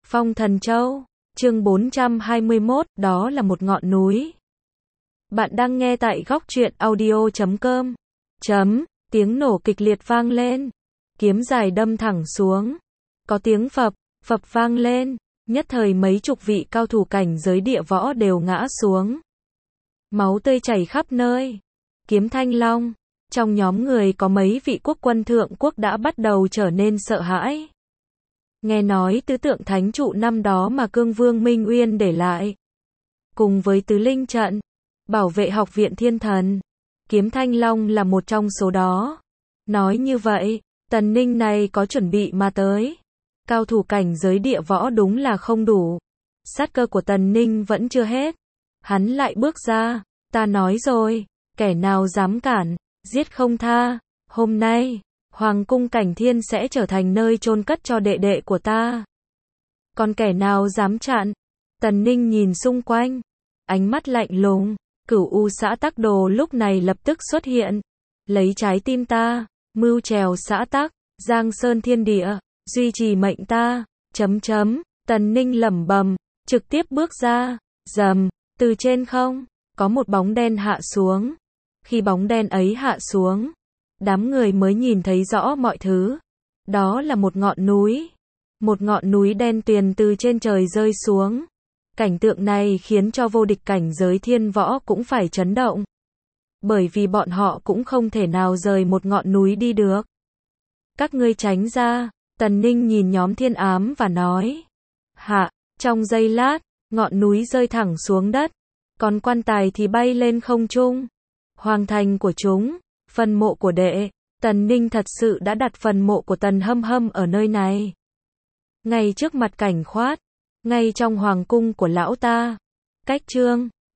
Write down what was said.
Phong Thần Châu, chương 421, đó là một ngọn núi. Bạn đang nghe tại góc truyện audio.com. Tiếng nổ kịch liệt vang lên. Kiếm dài đâm thẳng xuống. Có tiếng phập, phập vang lên. Nhất thời mấy chục vị cao thủ cảnh giới địa võ đều ngã xuống. Máu tươi chảy khắp nơi. Kiếm Thanh Long. Trong nhóm người có mấy vị quốc quân thượng quốc đã bắt đầu trở nên sợ hãi. Nghe nói tứ tượng thánh trụ năm đó mà Cương Vương Minh Uyên để lại, cùng với tứ linh trận, bảo vệ học viện thiên thần, Kiếm Thanh Long là một trong số đó. Nói như vậy, Tần Ninh này có chuẩn bị mà tới. Cao thủ cảnh giới địa võ đúng là không đủ. Sát cơ của Tần Ninh vẫn chưa hết. Hắn lại bước ra, ta nói rồi, kẻ nào dám cản, giết không tha. Hôm nay, Hoàng cung Cảnh Thiên sẽ trở thành nơi chôn cất cho đệ đệ của ta. Còn kẻ nào dám chặn? Tần Ninh nhìn xung quanh, ánh mắt lạnh lùng. Cửu U xã Tắc Đồ lúc này lập tức xuất hiện, lấy trái tim ta, mưu trèo xã Tắc, Giang Sơn thiên địa, duy trì mệnh ta. Tần Ninh lẩm bẩm, trực tiếp bước ra, rầm, từ trên không, có một bóng đen hạ xuống. Khi bóng đen ấy hạ xuống, đám người mới nhìn thấy rõ mọi thứ. Đó là một ngọn núi. Một ngọn núi đen tuyền từ trên trời rơi xuống. Cảnh tượng này khiến cho vô địch cảnh giới thiên võ cũng phải chấn động. Bởi vì bọn họ cũng không thể nào rời một ngọn núi đi được. Các ngươi tránh ra, Tần Ninh nhìn nhóm thiên ám và nói. Hạ, trong giây lát, ngọn núi rơi thẳng xuống đất. Còn quan tài thì bay lên không trung. Hoàng thành của chúng, phần mộ của đệ. Tần Ninh thật sự đã đặt phần mộ của Tần Hâm Hâm ở nơi này. Ngay trước mặt Cảnh Khoát, ngay trong hoàng cung của lão ta. Cách chương